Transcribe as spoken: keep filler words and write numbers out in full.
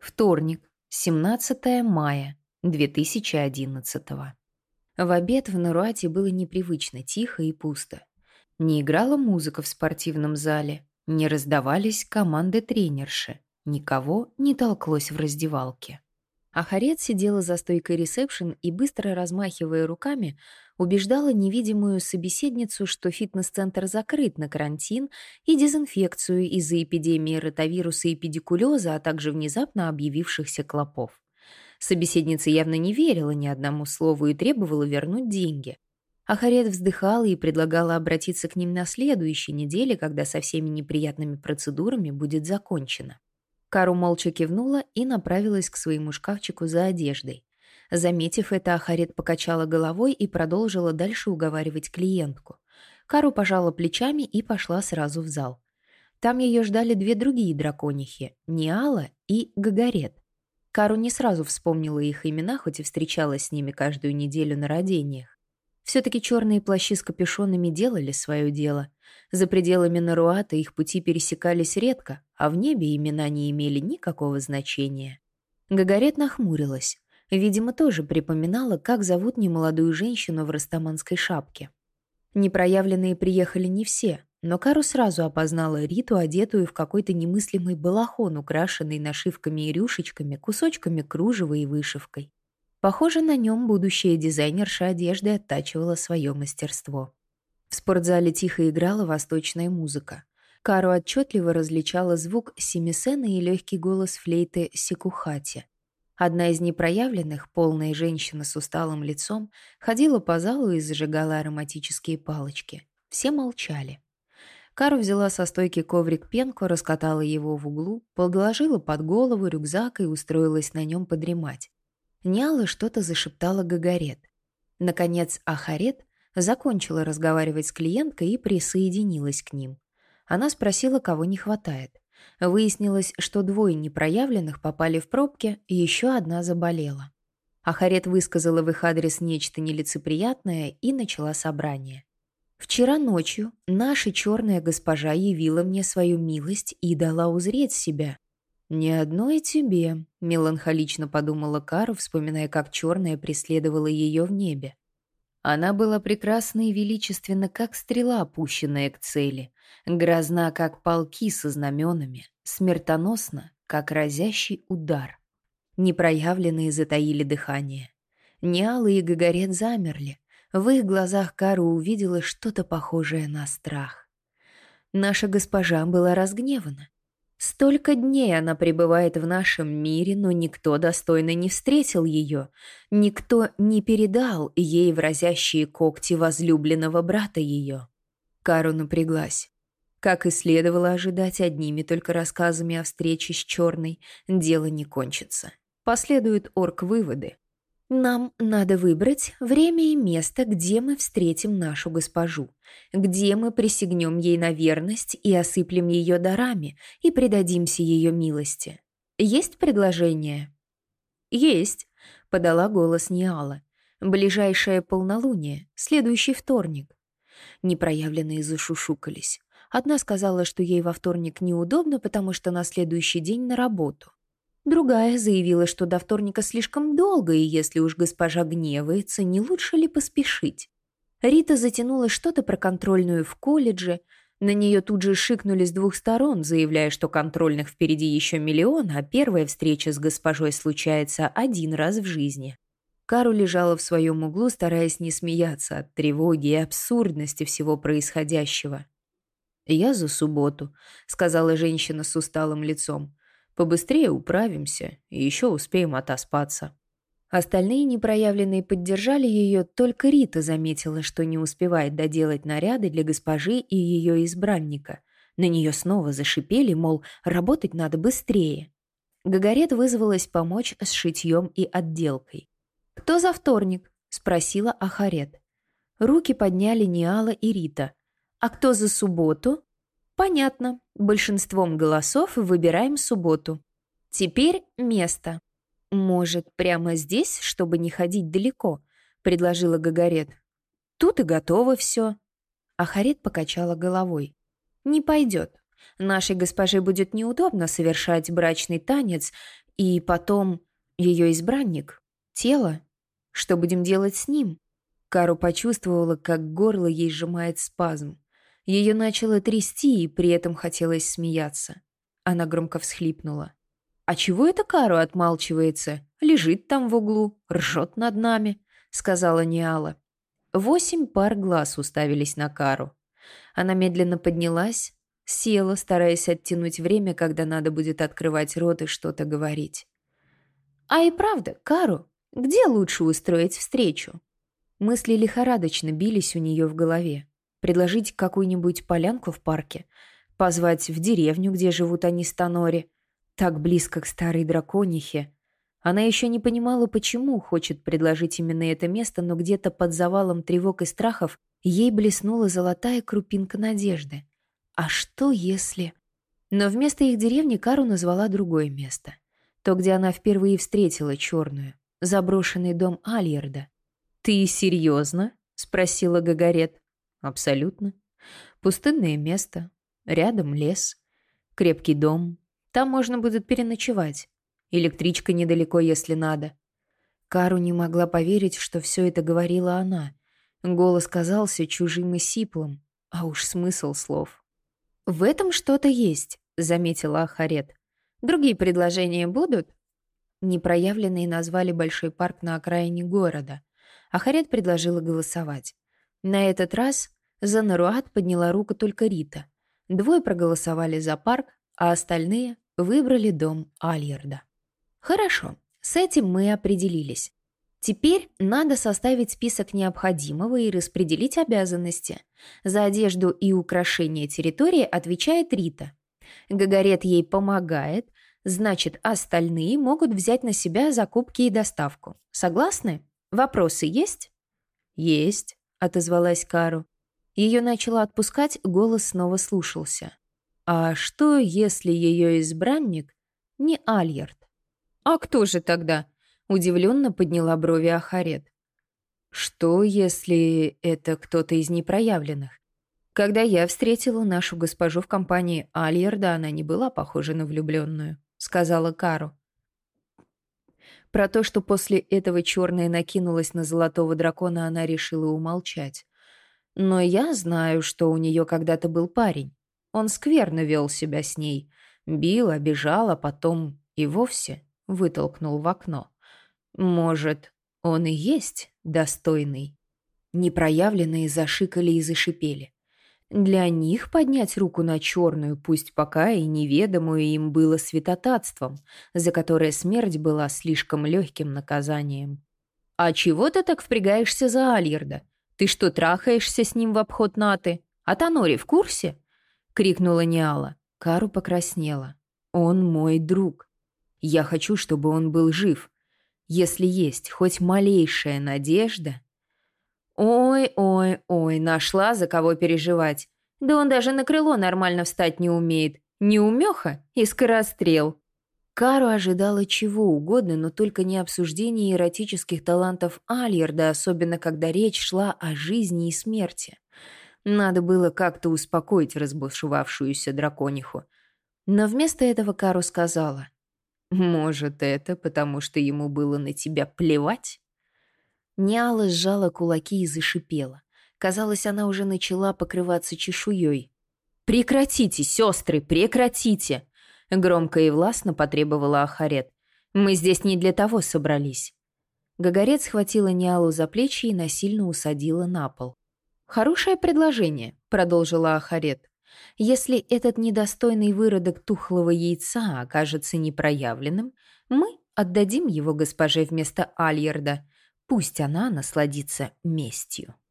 Вторник, семнадцатое мая две тысячи одиннадцатого. В обед в Наруате было непривычно тихо и пусто. Не играла музыка в спортивном зале, не раздавались команды тренерши, никого не толклось в раздевалке. Ахарет сидела за стойкой ресепшн и, быстро размахивая руками, убеждала невидимую собеседницу, что фитнес-центр закрыт на карантин и дезинфекцию из-за эпидемии ротавируса и педикулеза, а также внезапно объявившихся клопов. Собеседница явно не верила ни одному слову и требовала вернуть деньги. Ахарет вздыхала и предлагала обратиться к ним на следующей неделе, когда со всеми неприятными процедурами будет закончено. Кару молча кивнула и направилась к своему шкафчику за одеждой. Заметив это, Ахарет покачала головой и продолжила дальше уговаривать клиентку. Кару пожала плечами и пошла сразу в зал. Там ее ждали две другие драконихи – Ниала и Гагарет. Кару не сразу вспомнила их имена, хоть и встречалась с ними каждую неделю на родениях. Все-таки черные плащи с капюшонами делали свое дело. За пределами Наруата их пути пересекались редко, а в небе имена не имели никакого значения. Гагарет нахмурилась. Видимо, тоже припоминала, как зовут немолодую женщину в растаманской шапке. Непроявленные приехали не все, но Кару сразу опознала Риту, одетую в какой-то немыслимый балахон, украшенный нашивками и рюшечками, кусочками кружева и вышивкой. Похоже, на нем будущая дизайнерша одежды оттачивала свое мастерство. В спортзале тихо играла восточная музыка. Кару отчетливо различала звук семисена и легкий голос флейты сикухати. Одна из непроявленных, полная женщина с усталым лицом, ходила по залу и зажигала ароматические палочки. Все молчали. Кару взяла со стойки коврик пенку, раскатала его в углу, подложила под голову рюкзак и устроилась на нем подремать. Ниала что-то зашептала Гагарет. Наконец Ахарет закончила разговаривать с клиенткой и присоединилась к ним. Она спросила, кого не хватает. Выяснилось, что двое непроявленных попали в пробки, и еще одна заболела. Ахарет высказала в их адрес нечто нелицеприятное и начала собрание. «Вчера ночью наша черная госпожа явила мне свою милость и дала узреть себя». «Ни одной тебе», — меланхолично подумала Кару, вспоминая, как черная преследовала ее в небе. Она была прекрасна и величественна, как стрела, опущенная к цели, грозна, как полки со знаменами, смертоносна, как разящий удар. Непроявленные затаили дыхание. Ниала и Гагарет замерли. В их глазах Кару увидела что-то похожее на страх. Наша госпожа была разгневана. Столько дней она пребывает в нашем мире, но никто достойно не встретил ее. Никто не передал ей в разящие когти возлюбленного брата ее. Кару напряглась. Как и следовало ожидать, одними только рассказами о встрече с черной дело не кончится. Последуют орг-выводы. Нам надо выбрать время и место, где мы встретим нашу госпожу, где мы присягнем ей на верность и осыплем ее дарами и предадимся ее милости. Есть предложение? Есть, подала голос Ниала. Ближайшее полнолуние, следующий вторник. Непроявленные зашушукались. Одна сказала, что ей во вторник неудобно, потому что на следующий день на работу. Другая заявила, что до вторника слишком долго, и если уж госпожа гневается, не лучше ли поспешить? Рита затянула что-то про контрольную в колледже. На нее тут же шикнули с двух сторон, заявляя, что контрольных впереди еще миллион, а первая встреча с госпожой случается один раз в жизни. Кару лежала в своем углу, стараясь не смеяться от тревоги и абсурдности всего происходящего. «Я за субботу», — сказала женщина с усталым лицом. Побыстрее управимся и еще успеем отоспаться». Остальные непроявленные поддержали ее, только Рита заметила, что не успевает доделать наряды для госпожи и ее избранника. На нее снова зашипели, мол, работать надо быстрее. Гагарет вызвалась помочь с шитьем и отделкой. «Кто за вторник?» — спросила Ахарет. Руки подняли Ниала и Рита. «А кто за субботу?» «Понятно. Большинством голосов выбираем субботу. Теперь место. Может, прямо здесь, чтобы не ходить далеко?» — предложила Гагарет. «Тут и готово все». Ахарет покачала головой. «Не пойдет. Нашей госпоже будет неудобно совершать брачный танец, И потом ее избранник, тело. Что будем делать с ним? Кару почувствовала, как горло ей сжимает спазм. Ее начало трясти, и при этом хотелось смеяться. Она громко всхлипнула. «А чего это Кару отмалчивается? Лежит там в углу, ржет над нами», — сказала Ниала. Восемь пар глаз уставились на Кару. Она медленно поднялась, села, стараясь оттянуть время, когда надо будет открывать рот и что-то говорить. «А и правда, Кару, где лучше устроить встречу?» Мысли лихорадочно бились у нее в голове. Предложить какую-нибудь полянку в парке, позвать в деревню, где живут они с Танори, так близко к старой драконихе. Она еще не понимала, почему хочет предложить именно это место, но где-то под завалом тревог и страхов ей блеснула золотая крупинка надежды. А что если... Но вместо их деревни Кару назвала другое место. То, где она впервые встретила черную. Заброшенный дом Альерда. «Ты серьезно?» — спросила Гагарет. «Абсолютно. Пустынное место. Рядом лес. Крепкий дом. Там можно будет переночевать. Электричка недалеко, если надо». Кару не могла поверить, что все это говорила она. Голос казался чужим и сиплым, а уж смысл слов. «В этом что-то есть», — заметила Ахарет. «Другие предложения будут?» Непроявленные назвали большой парк на окраине города. Ахарет предложила голосовать. На этот раз за Наруат подняла руку только Рита. Двое проголосовали за парк, а остальные выбрали дом Альерда. «Хорошо, с этим мы определились. Теперь надо составить список необходимого и распределить обязанности. За одежду и украшение территории отвечает Рита. Гагарет ей помогает, значит, остальные могут взять на себя закупки и доставку. Согласны? Вопросы есть?» «Есть», — отозвалась Кару. Ее начало отпускать, голос снова слушался. «А что, если ее избранник не Альерд?» «А кто же тогда?» — удивленно подняла брови Ахарет. «Что, если это кто-то из непроявленных? Когда я встретила нашу госпожу в компании Альерда, она не была похожа на влюбленную», — сказала Кару. Про то, что после этого черная накинулась на золотого дракона, она решила умолчать. «Но я знаю, что у нее когда-то был парень. Он скверно вел себя с ней. Бил, обижал, а потом и вовсе вытолкнул в окно. Может, он и есть достойный?» Непроявленные зашикали и зашипели. Для них поднять руку на черную, пусть пока и неведомую им, было святотатством, за которое смерть была слишком легким наказанием. «А чего ты так впрягаешься за Альерда? Ты что, трахаешься с ним в обход Наты? А Танори в курсе?» — крикнула Ниала. Кару покраснела. «Он мой друг. Я хочу, чтобы он был жив. Если есть хоть малейшая надежда...» «Ой-ой-ой, нашла, за кого переживать. Да он даже на крыло нормально встать не умеет. Неумеха и скорострел». Кару ожидала чего угодно, но только не обсуждения эротических талантов Альерда, особенно когда речь шла о жизни и смерти. Надо было как-то успокоить разбушевавшуюся дракониху. Но вместо этого Кару сказала: «Может, это потому, что ему было на тебя плевать?» Ниала сжала кулаки и зашипела. Казалось, она уже начала покрываться чешуей. «Прекратите, сестры, прекратите!» Громко и властно потребовала Ахарет. «Мы здесь не для того собрались». Гагарет схватила Ниалу за плечи и насильно усадила на пол. «Хорошее предложение», — продолжила Ахарет. «Если этот недостойный выродок тухлого яйца окажется непроявленным, мы отдадим его госпоже вместо Альерда. Пусть она насладится местью».